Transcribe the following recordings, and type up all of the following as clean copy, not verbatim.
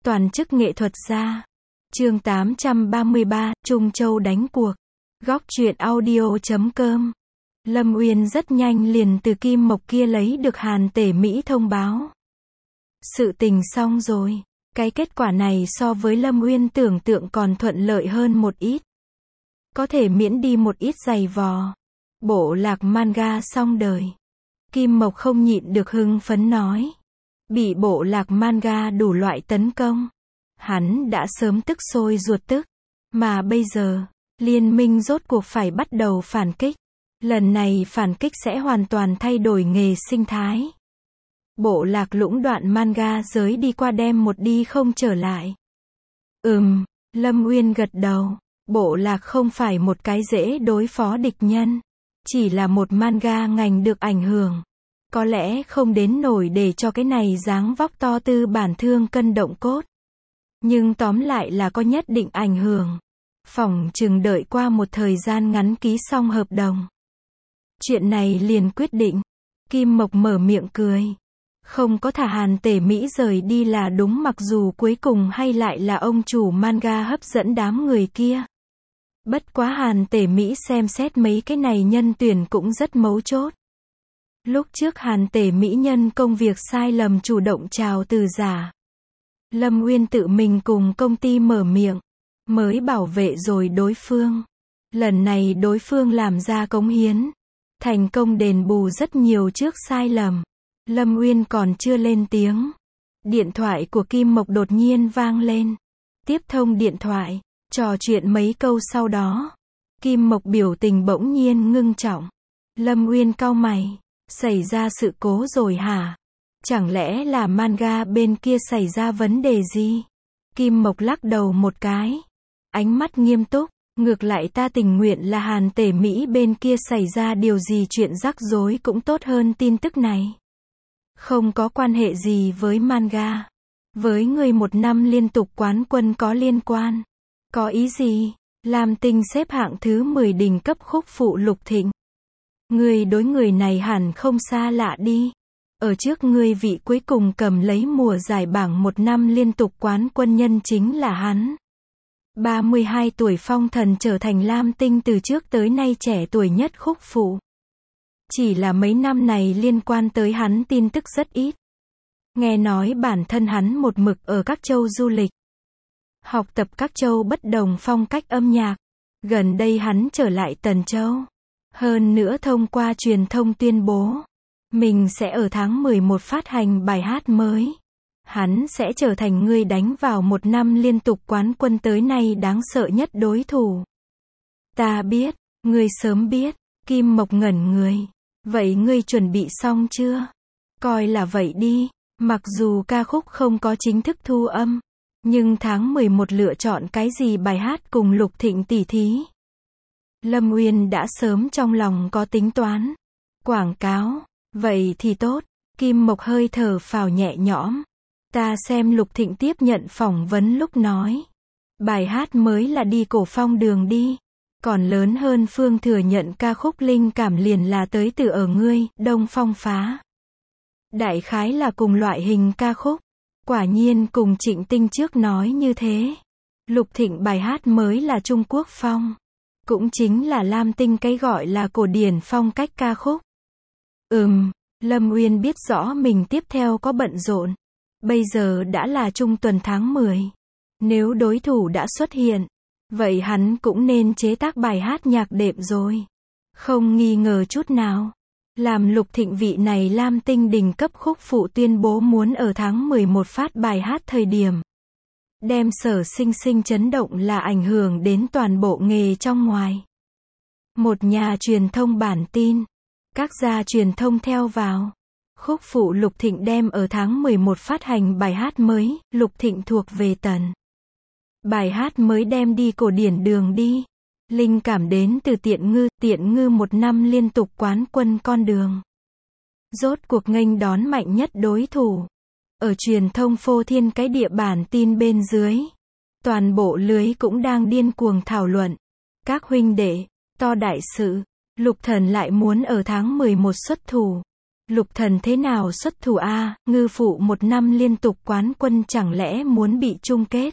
Toàn chức nghệ thuật gia. Chương 833, Trung Châu đánh cuộc. Góc truyện audio.com. Lâm Uyên rất nhanh liền từ Kim Mộc kia lấy được Hàn Tể Mỹ thông báo. Sự tình xong rồi. Cái kết quả này so với Lâm Uyên tưởng tượng còn thuận lợi hơn một ít. Có thể miễn đi một ít giày vò. Bộ lạc manga xong đời. Kim Mộc không nhịn được hưng phấn nói. Bị bộ lạc manga đủ loại tấn công. Hắn đã sớm tức sôi ruột tức. Mà bây giờ, liên minh rốt cuộc phải bắt đầu phản kích. Lần này phản kích sẽ hoàn toàn thay đổi nghề sinh thái. Bộ lạc lũng đoạn manga giới đi qua đem một đi không trở lại. Lâm Uyên gật đầu. Bộ lạc không phải một cái dễ đối phó địch nhân. Chỉ là một manga ngành được ảnh hưởng. Có lẽ không đến nổi để cho cái này dáng vóc to tư bản thương cân động cốt. Nhưng tóm lại là có nhất định ảnh hưởng. Phỏng chừng đợi qua một thời gian ngắn ký xong hợp đồng. Chuyện này liền quyết định. Kim Mộc mở miệng cười. Không có thả Hàn Tể Mỹ rời đi là đúng, mặc dù cuối cùng hay lại là ông chủ manga hấp dẫn đám người kia. Bất quá Hàn Tể Mỹ xem xét mấy cái này nhân tuyển cũng rất mấu chốt. Lúc trước Hàn Tể Mỹ nhân công việc sai lầm chủ động chào từ giả. Lâm Uyên tự mình cùng công ty mở miệng, mới bảo vệ rồi đối phương. Lần này đối phương làm ra cống hiến, thành công đền bù rất nhiều trước sai lầm. Lâm Uyên còn chưa lên tiếng. Điện thoại của Kim Mộc đột nhiên vang lên. Tiếp thông điện thoại, trò chuyện mấy câu sau đó. Kim Mộc biểu tình bỗng nhiên ngưng trọng. Lâm Uyên cau mày. Xảy ra sự cố rồi hả? Chẳng lẽ là manga bên kia xảy ra vấn đề gì? Kim Mộc lắc đầu một cái. Ánh mắt nghiêm túc. Ngược lại ta tình nguyện là Hàn Tể Mỹ bên kia xảy ra điều gì, chuyện rắc rối cũng tốt hơn tin tức này. Không có quan hệ gì với manga. Với người một năm liên tục quán quân có liên quan. Có ý gì? Lam Tinh xếp hạng thứ 10 đỉnh cấp khúc phụ Lục Thịnh. Người đối người này hẳn không xa lạ đi. Ở trước ngươi vị cuối cùng cầm lấy mùa giải bảng một năm liên tục quán quân nhân chính là hắn. 32 tuổi phong thần trở thành Lam Tinh từ trước tới nay trẻ tuổi nhất khúc phụ. Chỉ là mấy năm này liên quan tới hắn tin tức rất ít. Nghe nói bản thân hắn một mực ở các châu du lịch. Học tập các châu bất đồng phong cách âm nhạc. Gần đây hắn trở lại Tần Châu. Hơn nữa thông qua truyền thông tuyên bố. Mình sẽ ở tháng 11 phát hành bài hát mới. Hắn sẽ trở thành người đánh vào một năm liên tục quán quân tới nay đáng sợ nhất đối thủ. Ta biết, ngươi sớm biết. Kim Mộc ngẩn người. Vậy ngươi chuẩn bị xong chưa? Coi là vậy đi. Mặc dù ca khúc không có chính thức thu âm. Nhưng tháng 11 lựa chọn cái gì bài hát cùng Lục Thịnh tỉ thí? Lâm Uyên đã sớm trong lòng có tính toán. Quảng cáo. Vậy thì tốt. Kim Mộc hơi thở phào nhẹ nhõm. Ta xem Lục Thịnh tiếp nhận phỏng vấn lúc nói. Bài hát mới là đi cổ phong đường đi. Còn lớn hơn Phương thừa nhận ca khúc linh cảm liền là tới từ ở ngươi, Đông Phong phá. Đại khái là cùng loại hình ca khúc. Quả nhiên cùng Trịnh Tinh trước nói như thế. Lục Thịnh bài hát mới là Trung Quốc phong. Cũng chính là Lam Tinh cái gọi là cổ điển phong cách ca khúc. Lâm Uyên biết rõ mình tiếp theo có bận rộn. Bây giờ đã là trung tuần tháng 10. Nếu đối thủ đã xuất hiện, vậy hắn cũng nên chế tác bài hát nhạc đệm rồi. Không nghi ngờ chút nào. Làm Lục Thịnh vị này Lam Tinh đỉnh cấp khúc phụ tuyên bố muốn ở tháng 11 phát bài hát thời điểm. Đem sở sinh sinh chấn động là ảnh hưởng đến toàn bộ nghề trong ngoài. Một nhà truyền thông bản tin. Các gia truyền thông theo vào. Khúc phụ Lục Thịnh đem ở tháng 11 phát hành bài hát mới, Lục Thịnh thuộc về Tần. Bài hát mới đem đi cổ điển đường đi. Linh cảm đến từ Tiện Ngư một năm liên tục quán quân con đường. Rốt cuộc nghênh đón mạnh nhất đối thủ. Ở truyền thông phô thiên cái địa bản tin bên dưới. Toàn bộ lưới cũng đang điên cuồng thảo luận. Các huynh đệ, to đại sự. Lục Thần lại muốn ở tháng 11 xuất thủ. Lục thần thế nào xuất thủ a, ngư phụ 1 năm liên tục quán quân chẳng lẽ muốn bị chung kết.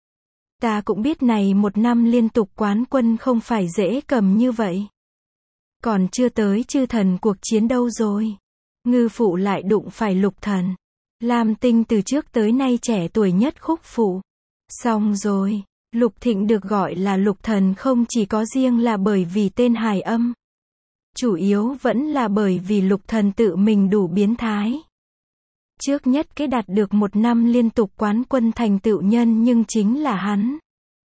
Ta cũng biết này 1 năm liên tục quán quân không phải dễ cầm như vậy. Còn chưa tới chư thần cuộc chiến đâu rồi. Ngư phụ lại đụng phải lục thần. Lam Tinh từ trước tới nay trẻ tuổi nhất khúc phụ. Xong rồi, Lục Thịnh được gọi là lục thần không chỉ có riêng là bởi vì tên hài âm. Chủ yếu vẫn là bởi vì lục thần tự mình đủ biến thái. Trước nhất cái đạt được 1 năm liên tục quán quân thành tựu nhân nhưng chính là hắn.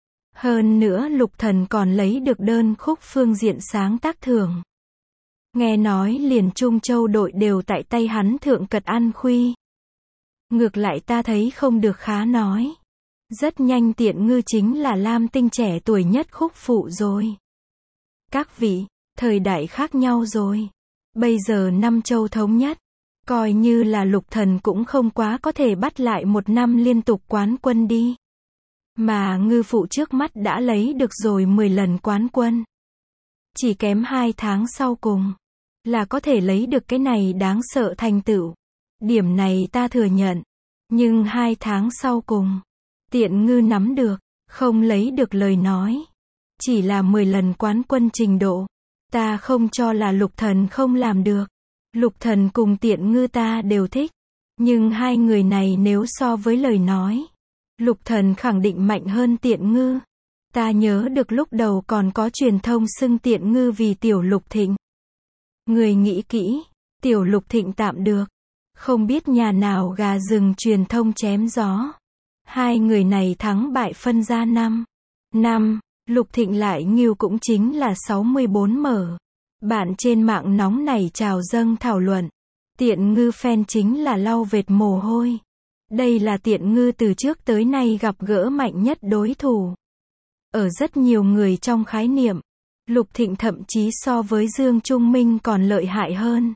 Hơn nữa lục thần còn lấy được đơn khúc phương diện sáng tác thưởng. Nghe nói liền Trung Châu đội đều tại tay hắn thượng cật ăn khuy. Ngược lại ta thấy không được khá nói. Rất nhanh Tiện Ngư chính là Lam Tinh trẻ tuổi nhất khúc phụ rồi. Các vị, thời đại khác nhau rồi. Bây giờ 5 châu thống nhất. Coi như là lục thần cũng không quá có thể bắt lại 1 năm liên tục quán quân đi. Mà ngư phụ trước mắt đã lấy được rồi 10 lần quán quân. Chỉ kém 2 tháng sau cùng là có thể lấy được cái này đáng sợ thành tựu. Điểm này ta thừa nhận. Nhưng 2 tháng sau cùng, Tiện Ngư nắm được, không lấy được lời nói. Chỉ là 10 lần quán quân trình độ. Ta không cho là lục thần không làm được. Lục thần cùng Tiện Ngư ta đều thích. Nhưng hai người này nếu so với lời nói, lục thần khẳng định mạnh hơn Tiện Ngư. Ta nhớ được lúc đầu còn có truyền thông xưng Tiện Ngư vì tiểu Lục Thịnh. Người nghĩ kỹ, tiểu Lục Thịnh tạm được. Không biết nhà nào gà rừng truyền thông chém gió. Hai người này thắng bại phân ra 5. Lục Thịnh lại nghiêu cũng chính là 64 mở. Bạn trên mạng nóng nảy trào dâng thảo luận. Tiện Ngư fan chính là lau vệt mồ hôi. Đây là Tiện Ngư từ trước tới nay gặp gỡ mạnh nhất đối thủ. Ở rất nhiều người trong khái niệm, Lục Thịnh thậm chí so với Dương Trung Minh còn lợi hại hơn.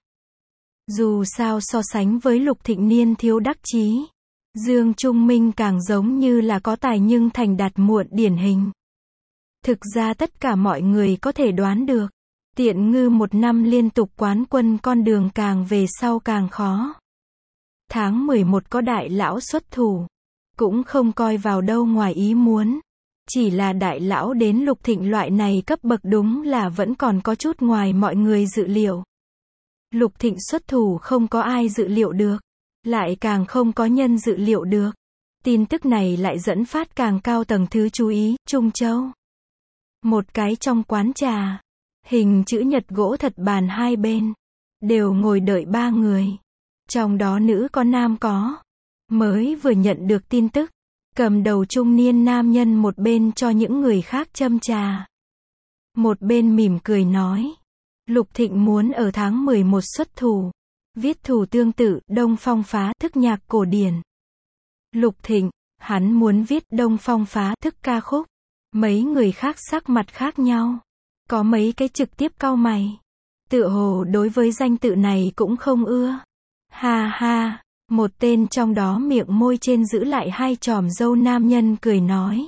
Dù sao so sánh với Lục Thịnh niên thiếu đắc chí, Dương Trung Minh càng giống như là có tài nhưng thành đạt muộn điển hình. Thực ra tất cả mọi người có thể đoán được, Tiện Ngư 1 năm liên tục quán quân con đường càng về sau càng khó. Tháng 11 có đại lão xuất thủ, cũng không coi vào đâu ngoài ý muốn. Chỉ là đại lão đến Lục Thịnh loại này cấp bậc đúng là vẫn còn có chút ngoài mọi người dự liệu. Lục Thịnh xuất thủ không có ai dự liệu được, lại càng không có nhân dự liệu được. Tin tức này lại dẫn phát càng cao tầng thứ chú ý, Trung Châu. Một cái trong quán trà, hình chữ nhật gỗ thật bàn hai bên, đều ngồi đợi 3 người. Trong đó nữ có nam có. Mới vừa nhận được tin tức, cầm đầu trung niên nam nhân một bên cho những người khác châm trà. Một bên mỉm cười nói. Lục Thịnh muốn ở tháng 11 xuất thủ. Viết thủ tương tự, Đông Phong phá thức nhạc cổ điển. Lục Thịnh, hắn muốn viết Đông Phong phá thức ca khúc. Mấy người khác sắc mặt khác nhau. Có mấy cái trực tiếp cau mày. Tựa hồ đối với danh tự này cũng không ưa. Ha ha, một tên trong đó miệng môi trên giữ lại 2 chòm râu nam nhân cười nói.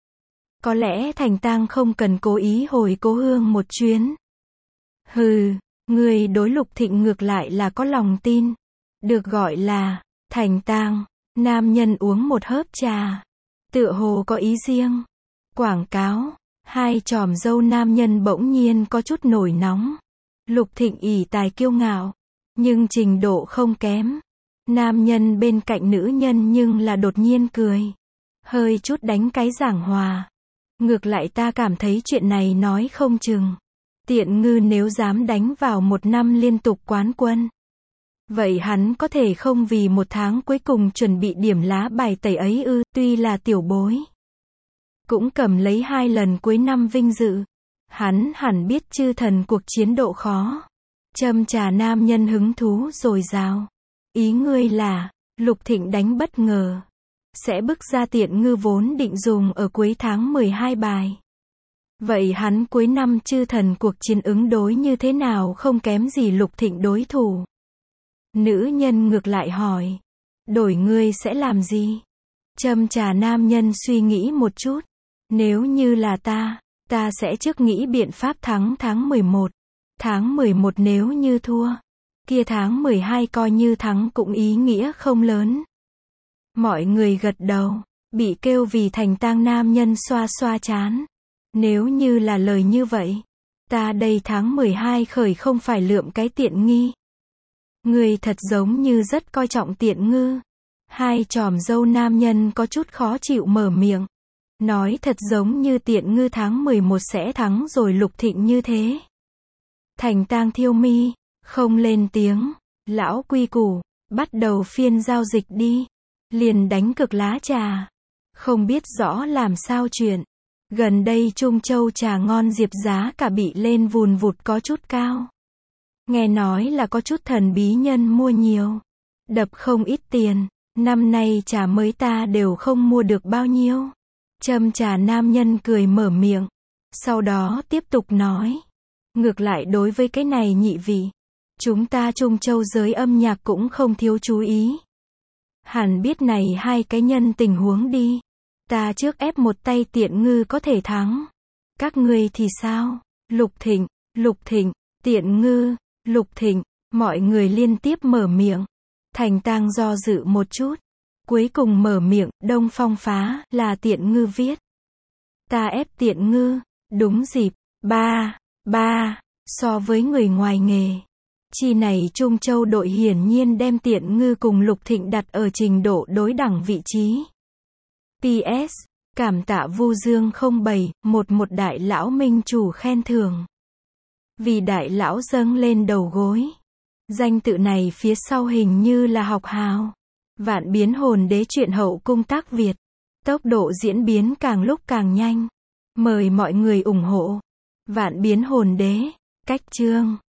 Có lẽ Thành Tang không cần cố ý hồi cố hương một chuyến. Hừ, người đối Lục Thịnh ngược lại là có lòng tin. Được gọi là Thành Tang. Nam nhân uống một hớp trà. Tựa hồ có ý riêng. Quảng cáo. 2 chòm râu nam nhân bỗng nhiên có chút nổi nóng. Lục Thịnh ỷ tài kiêu ngạo, nhưng trình độ không kém. Nam nhân bên cạnh nữ nhân nhưng là đột nhiên cười. Hơi chút đánh cái giảng hòa. Ngược lại ta cảm thấy chuyện này nói không chừng. Tiện Ngư nếu dám đánh vào 1 năm liên tục quán quân. Vậy hắn có thể không vì 1 tháng cuối cùng chuẩn bị điểm lá bài tẩy ấy ư, tuy là tiểu bối. Cũng cầm lấy 2 lần cuối năm vinh dự. Hắn hẳn biết chư thần cuộc chiến độ khó. Châm trà nam nhân hứng thú dồi dào. Ý ngươi là, Lục Thịnh đánh bất ngờ. Sẽ bức ra Tiện Ngư vốn định dùng ở cuối tháng 12 bài. Vậy hắn cuối năm chư thần cuộc chiến ứng đối như thế nào không kém gì Lục Thịnh đối thủ. Nữ nhân ngược lại hỏi. Đổi ngươi sẽ làm gì? Châm trà nam nhân suy nghĩ một chút. Nếu như là ta sẽ trước nghĩ biện pháp thắng tháng 11. Tháng 11 nếu như thua, Kia tháng 12 coi như thắng cũng ý nghĩa không lớn. Mọi người gật đầu. Bị kêu vì thành tang nam nhân xoa xoa chán. Nếu như là lời như vậy, ta đây tháng 12 khởi không phải lượm cái tiện nghi. Người thật giống như rất coi trọng tiện ngư. Hai tròm dâu nam nhân có chút khó chịu mở miệng. Nói thật giống như tiện ngư tháng 11 sẽ thắng rồi Lục Thịnh như thế. Thành tang thiêu mi, không lên tiếng. Lão quy củ, bắt đầu phiên giao dịch đi. Liền đánh cực lá trà. Không biết rõ làm sao chuyện. Gần đây Trung Châu trà ngon diệp giá cả bị lên vùn vụt có chút cao. Nghe nói là có chút thần bí nhân mua nhiều. Đập không ít tiền. Năm nay trà mới ta đều không mua được bao nhiêu. Châm trà nam nhân cười mở miệng. Sau đó tiếp tục nói. Ngược lại đối với cái này nhị vị. Chúng ta Trung Châu giới âm nhạc cũng không thiếu chú ý. Hẳn biết này hai cái nhân tình huống đi. Ta trước ép một tay tiện ngư có thể thắng. Các ngươi thì sao? Lục Thịnh, tiện ngư, Lục Thịnh, mọi người liên tiếp mở miệng. Thành tang do dự một chút. Cuối cùng mở miệng, Đông Phong phá, là tiện ngư viết. Ta ép tiện ngư, đúng dịp, ba, so với người ngoài nghề. Chi này Trung Châu đội hiển nhiên đem tiện ngư cùng Lục Thịnh đặt ở trình độ đối đẳng vị trí. PS, cảm tạ Vu Dương 07, một đại lão minh chủ khen thưởng. Vì đại lão dâng lên đầu gối. Danh tự này phía sau hình như là học hào. Vạn biến hồn đế truyện hậu cung tác Việt. Tốc độ diễn biến càng lúc càng nhanh. Mời mọi người ủng hộ. Vạn biến hồn đế, cách chương.